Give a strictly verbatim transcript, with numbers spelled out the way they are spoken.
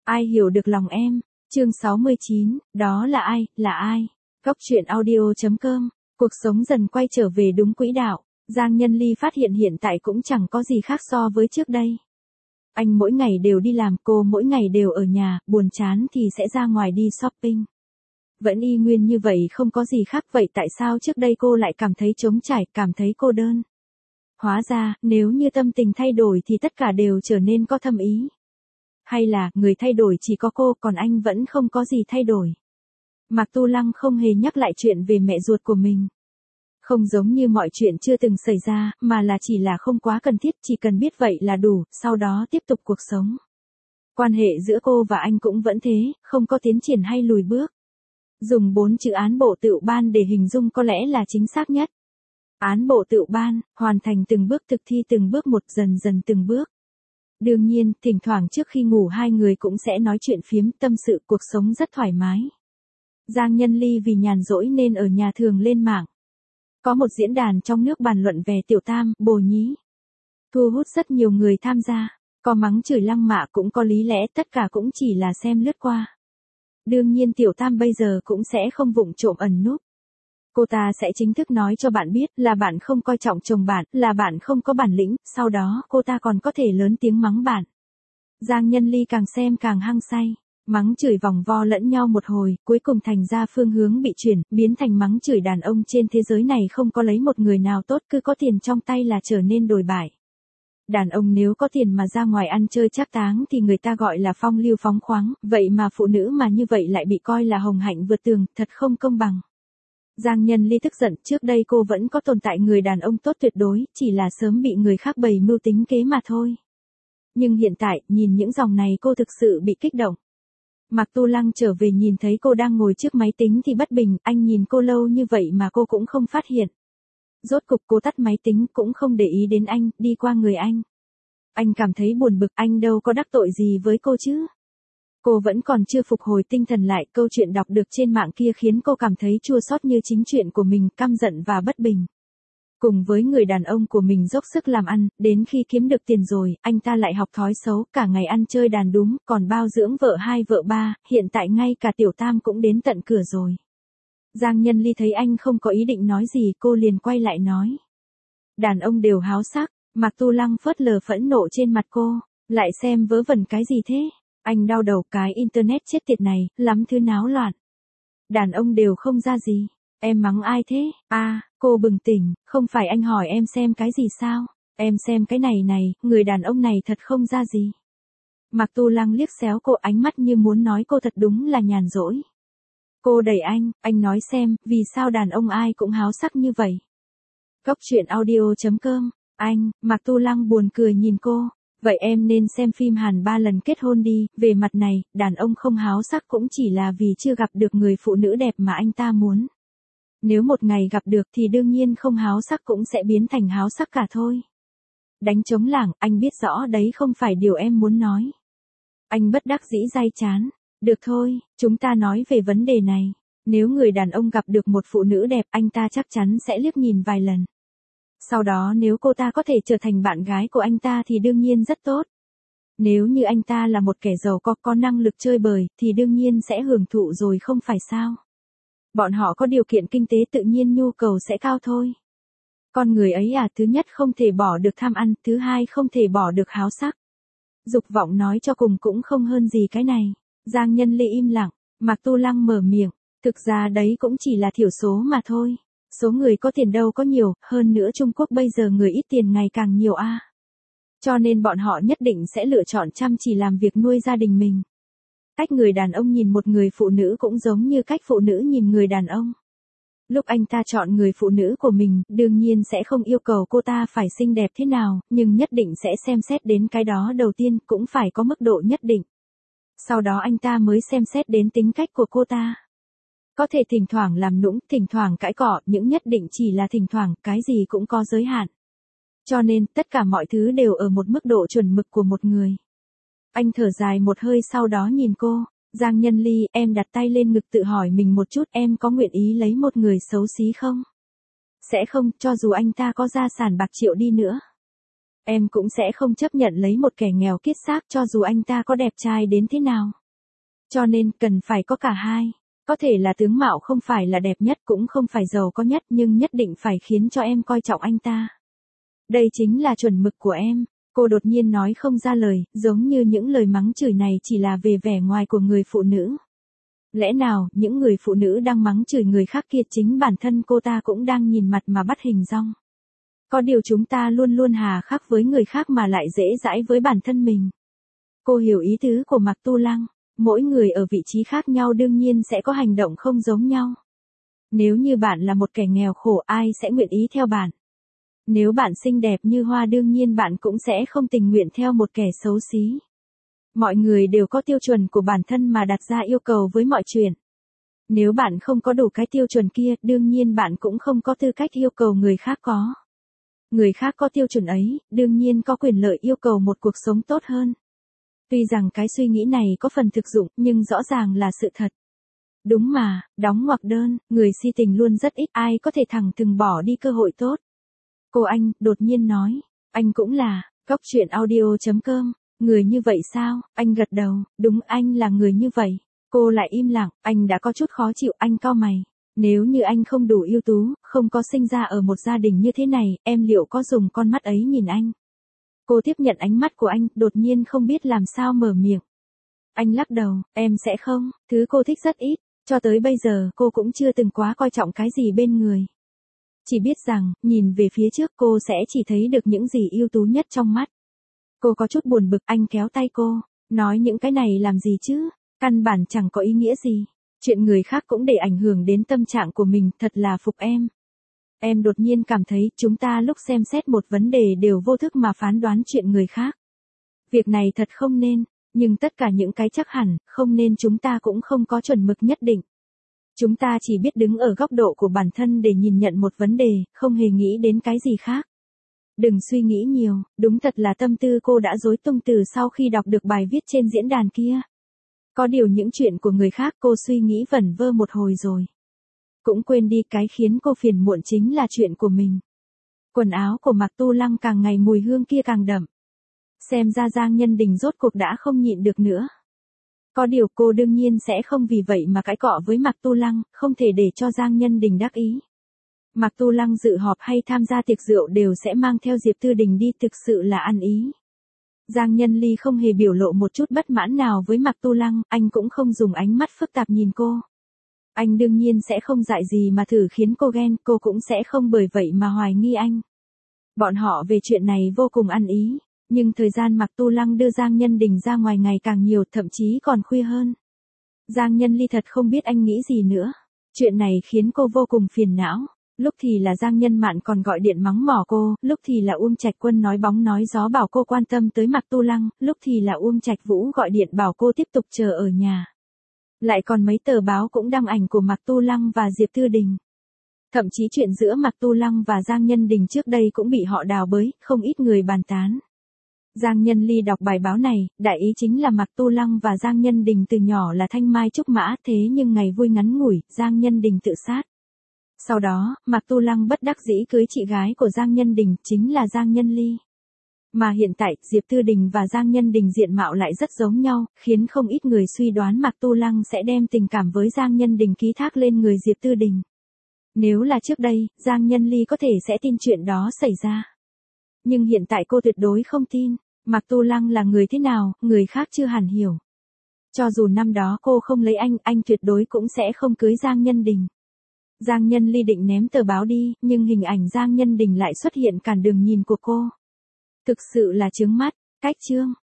Ai hiểu được lòng em? Chương sáu mươi chín, đó là ai, là ai? Góc truyện audio chấm com. Cuộc sống dần quay trở về đúng quỹ đạo, Giang Nhân Ly phát hiện hiện tại cũng chẳng có gì khác so với trước đây. Anh mỗi ngày đều đi làm, cô mỗi ngày đều ở nhà, buồn chán thì sẽ ra ngoài đi shopping. Vẫn y nguyên như vậy, không có gì khác, vậy tại sao trước đây cô lại cảm thấy trống trải, cảm thấy cô đơn? Hóa ra, nếu như tâm tình thay đổi thì tất cả đều trở nên có thâm ý. Hay là, người thay đổi chỉ có cô, còn anh vẫn không có gì thay đổi. Mạc Tu Lăng không hề nhắc lại chuyện về mẹ ruột của mình. Không giống như mọi chuyện chưa từng xảy ra, mà là chỉ là không quá cần thiết, chỉ cần biết vậy là đủ, sau đó tiếp tục cuộc sống. Quan hệ giữa cô và anh cũng vẫn thế, không có tiến triển hay lùi bước. Dùng bốn chữ án bộ tựu ban để hình dung có lẽ là chính xác nhất. Án bộ tựu ban, hoàn thành từng bước, thực thi từng bước một, dần dần từng bước. Đương nhiên, thỉnh thoảng trước khi ngủ hai người cũng sẽ nói chuyện phiếm, tâm sự, cuộc sống rất thoải mái. Giang Nhân Ly vì nhàn rỗi nên ở nhà thường lên mạng. Có một diễn đàn trong nước bàn luận về Tiểu Tam, Bồ Nhí. Thu hút rất nhiều người tham gia, có mắng chửi lăng mạ cũng có lý lẽ, tất cả cũng chỉ là xem lướt qua. Đương nhiên Tiểu Tam bây giờ cũng sẽ không vụng trộm ẩn núp. Cô ta sẽ chính thức nói cho bạn biết là bạn không coi trọng chồng bạn, là bạn không có bản lĩnh, sau đó cô ta còn có thể lớn tiếng mắng bạn. Giang Nhân Ly càng xem càng hăng say, mắng chửi vòng vo lẫn nhau một hồi, cuối cùng thành ra phương hướng bị chuyển, biến thành mắng chửi đàn ông trên thế giới này không có lấy một người nào tốt, cứ có tiền trong tay là trở nên đồi bại. Đàn ông nếu có tiền mà ra ngoài ăn chơi trác táng thì người ta gọi là phong lưu phóng khoáng, vậy mà phụ nữ mà như vậy lại bị coi là hồng hạnh vượt tường, thật không công bằng. Giang Nhân Ly tức giận, trước đây cô vẫn có tồn tại người đàn ông tốt tuyệt đối, chỉ là sớm bị người khác bày mưu tính kế mà thôi. Nhưng hiện tại, nhìn những dòng này cô thực sự bị kích động. Mạc Tu Lăng trở về nhìn thấy cô đang ngồi trước máy tính thì bất bình, anh nhìn cô lâu như vậy mà cô cũng không phát hiện. Rốt cục cô tắt máy tính, cũng không để ý đến anh, đi qua người anh. Anh cảm thấy buồn bực, anh đâu có đắc tội gì với cô chứ. Cô vẫn còn chưa phục hồi tinh thần lại, câu chuyện đọc được trên mạng kia khiến cô cảm thấy chua xót như chính chuyện của mình, căm giận và bất bình. Cùng với người đàn ông của mình dốc sức làm ăn, đến khi kiếm được tiền rồi, anh ta lại học thói xấu, cả ngày ăn chơi đàn đúng, còn bao dưỡng vợ hai vợ ba, hiện tại ngay cả Tiểu Tam cũng đến tận cửa rồi. Giang Nhân Ly thấy anh không có ý định nói gì, cô liền quay lại nói. Đàn ông đều háo sắc. Mạc Tu Lăng phớt lờ phẫn nộ trên mặt cô, lại xem vớ vẩn cái gì thế? Anh đau đầu, cái internet chết tiệt này, lắm thứ náo loạn. Đàn ông đều không ra gì. Em mắng ai thế? À, cô bừng tỉnh, không phải anh hỏi em xem cái gì sao? Em xem cái này này, người đàn ông này thật không ra gì. Mạc Tu Lăng liếc xéo cô, ánh mắt như muốn nói cô thật đúng là nhàn rỗi. Cô đẩy anh, anh nói xem, vì sao đàn ông ai cũng háo sắc như vậy? Góc truyện audio chấm com. Anh, Mạc Tu Lăng buồn cười nhìn cô. Vậy em nên xem phim Hàn ba lần kết hôn đi, về mặt này, đàn ông không háo sắc cũng chỉ là vì chưa gặp được người phụ nữ đẹp mà anh ta muốn. Nếu một ngày gặp được thì đương nhiên không háo sắc cũng sẽ biến thành háo sắc cả thôi. Đánh trống lảng, anh biết rõ đấy không phải điều em muốn nói. Anh bất đắc dĩ day chán. Được thôi, chúng ta nói về vấn đề này. Nếu người đàn ông gặp được một phụ nữ đẹp, anh ta chắc chắn sẽ liếc nhìn vài lần. Sau đó nếu cô ta có thể trở thành bạn gái của anh ta thì đương nhiên rất tốt. Nếu như anh ta là một kẻ giàu có, có năng lực chơi bời, thì đương nhiên sẽ hưởng thụ rồi không phải sao. Bọn họ có điều kiện kinh tế tự nhiên nhu cầu sẽ cao thôi. Con người ấy à, thứ nhất không thể bỏ được tham ăn, thứ hai không thể bỏ được háo sắc. Dục vọng nói cho cùng cũng không hơn gì cái này. Giang Nhân Ly im lặng, Mạc Tu Lăng mở miệng, thực ra đấy cũng chỉ là thiểu số mà thôi. Số người có tiền đâu có nhiều, hơn nữa Trung Quốc bây giờ người ít tiền ngày càng nhiều a. À. Cho nên bọn họ nhất định sẽ lựa chọn chăm chỉ làm việc nuôi gia đình mình. Cách người đàn ông nhìn một người phụ nữ cũng giống như cách phụ nữ nhìn người đàn ông. Lúc anh ta chọn người phụ nữ của mình, đương nhiên sẽ không yêu cầu cô ta phải xinh đẹp thế nào, nhưng nhất định sẽ xem xét đến cái đó đầu tiên, cũng phải có mức độ nhất định. Sau đó anh ta mới xem xét đến tính cách của cô ta. Có thể thỉnh thoảng làm nũng, thỉnh thoảng cãi cọ, những nhất định chỉ là thỉnh thoảng, cái gì cũng có giới hạn. Cho nên, tất cả mọi thứ đều ở một mức độ chuẩn mực của một người. Anh thở dài một hơi sau đó nhìn cô, Giang Nhân Ly, em đặt tay lên ngực tự hỏi mình một chút, em có nguyện ý lấy một người xấu xí không? Sẽ không, cho dù anh ta có gia sản bạc triệu đi nữa. Em cũng sẽ không chấp nhận lấy một kẻ nghèo kiết xác cho dù anh ta có đẹp trai đến thế nào. Cho nên cần phải có cả hai. Có thể là tướng mạo không phải là đẹp nhất cũng không phải giàu có nhất nhưng nhất định phải khiến cho em coi trọng anh ta. Đây chính là chuẩn mực của em. Cô đột nhiên nói không ra lời, giống như những lời mắng chửi này chỉ là về vẻ ngoài của người phụ nữ. Lẽ nào những người phụ nữ đang mắng chửi người khác kia chính bản thân cô ta cũng đang nhìn mặt mà bắt hình dong. Có điều chúng ta luôn luôn hà khắc với người khác mà lại dễ dãi với bản thân mình. Cô hiểu ý tứ của Mạc Tu Lăng. Mỗi người ở vị trí khác nhau đương nhiên sẽ có hành động không giống nhau. Nếu như bạn là một kẻ nghèo khổ ai sẽ nguyện ý theo bạn. Nếu bạn xinh đẹp như hoa đương nhiên bạn cũng sẽ không tình nguyện theo một kẻ xấu xí. Mọi người đều có tiêu chuẩn của bản thân mà đặt ra yêu cầu với mọi chuyện. Nếu bạn không có đủ cái tiêu chuẩn kia đương nhiên bạn cũng không có tư cách yêu cầu người khác có. Người khác có tiêu chuẩn ấy, đương nhiên có quyền lợi yêu cầu một cuộc sống tốt hơn. Tuy rằng cái suy nghĩ này có phần thực dụng, nhưng rõ ràng là sự thật. Đúng mà, đóng ngoặc đơn, người si tình luôn rất ít, ai có thể thẳng thừng bỏ đi cơ hội tốt. Cô anh, đột nhiên nói, anh cũng là, góc truyện audio chấm com, người như vậy sao, anh gật đầu, đúng anh là người như vậy. Cô lại im lặng, anh đã có chút khó chịu, anh cau mày. Nếu như anh không đủ ưu tú, không có sinh ra ở một gia đình như thế này, em liệu có dùng con mắt ấy nhìn anh? Cô tiếp nhận ánh mắt của anh, đột nhiên không biết làm sao mở miệng. Anh lắc đầu, em sẽ không, thứ cô thích rất ít, cho tới bây giờ cô cũng chưa từng quá coi trọng cái gì bên người. Chỉ biết rằng, nhìn về phía trước cô sẽ chỉ thấy được những gì ưu tú nhất trong mắt. Cô có chút buồn bực, anh kéo tay cô, nói những cái này làm gì chứ, căn bản chẳng có ý nghĩa gì. Chuyện người khác cũng để ảnh hưởng đến tâm trạng của mình, thật là phục em. Em đột nhiên cảm thấy chúng ta lúc xem xét một vấn đề đều vô thức mà phán đoán chuyện người khác. Việc này thật không nên, nhưng tất cả những cái chắc hẳn, không nên chúng ta cũng không có chuẩn mực nhất định. Chúng ta chỉ biết đứng ở góc độ của bản thân để nhìn nhận một vấn đề, không hề nghĩ đến cái gì khác. Đừng suy nghĩ nhiều, đúng thật là tâm tư cô đã rối tung từ sau khi đọc được bài viết trên diễn đàn kia. Có điều những chuyện của người khác cô suy nghĩ vẩn vơ một hồi rồi. Cũng quên đi cái khiến cô phiền muộn chính là chuyện của mình. Quần áo của Mạc Tu Lăng càng ngày mùi hương kia càng đậm. Xem ra Giang Nhân Đình rốt cuộc đã không nhịn được nữa. Có điều cô đương nhiên sẽ không vì vậy mà cãi cọ với Mạc Tu Lăng, không thể để cho Giang Nhân Đình đắc ý. Mạc Tu Lăng dự họp hay tham gia tiệc rượu đều sẽ mang theo Diệp Tư Đình đi, thực sự là ăn ý. Giang Nhân Ly không hề biểu lộ một chút bất mãn nào với Mạc Tu Lăng, anh cũng không dùng ánh mắt phức tạp nhìn cô. Anh đương nhiên sẽ không dại gì mà thử khiến cô ghen, cô cũng sẽ không bởi vậy mà hoài nghi anh. Bọn họ về chuyện này vô cùng ăn ý, nhưng thời gian Mạc Tu Lăng đưa Giang Nhân Đình ra ngoài ngày càng nhiều, thậm chí còn khuya hơn. Giang Nhân Ly thật không biết anh nghĩ gì nữa. Chuyện này khiến cô vô cùng phiền não. Lúc thì là Giang Nhân Mạn còn gọi điện mắng mỏ cô, lúc thì là Uông Trạch Quân nói bóng nói gió bảo cô quan tâm tới Mạc Tu Lăng, lúc thì là Uông Trạch Vũ gọi điện bảo cô tiếp tục chờ ở nhà. Lại còn mấy tờ báo cũng đăng ảnh của Mạc Tu Lăng và Diệp Tư Đình. Thậm chí chuyện giữa Mạc Tu Lăng và Giang Nhân Đình trước đây cũng bị họ đào bới, không ít người bàn tán. Giang Nhân Ly đọc bài báo này, đại ý chính là Mạc Tu Lăng và Giang Nhân Đình từ nhỏ là thanh mai trúc mã, thế nhưng ngày vui ngắn ngủi, Giang Nhân Đình tự sát. Sau đó, Mạc Tu Lăng bất đắc dĩ cưới chị gái của Giang Nhân Đình, chính là Giang Nhân Ly. Mà hiện tại, Diệp Tư Đình và Giang Nhân Đình diện mạo lại rất giống nhau, khiến không ít người suy đoán Mạc Tu Lăng sẽ đem tình cảm với Giang Nhân Đình ký thác lên người Diệp Tư Đình. Nếu là trước đây, Giang Nhân Ly có thể sẽ tin chuyện đó xảy ra. Nhưng hiện tại cô tuyệt đối không tin, Mạc Tu Lăng là người thế nào, người khác chưa hẳn hiểu. Cho dù năm đó cô không lấy anh, anh tuyệt đối cũng sẽ không cưới Giang Nhân Đình. Giang Nhân Ly định ném tờ báo đi, nhưng hình ảnh Giang Nhân Đình lại xuất hiện cản đường nhìn của cô. Thực sự là chướng mắt, cách chương.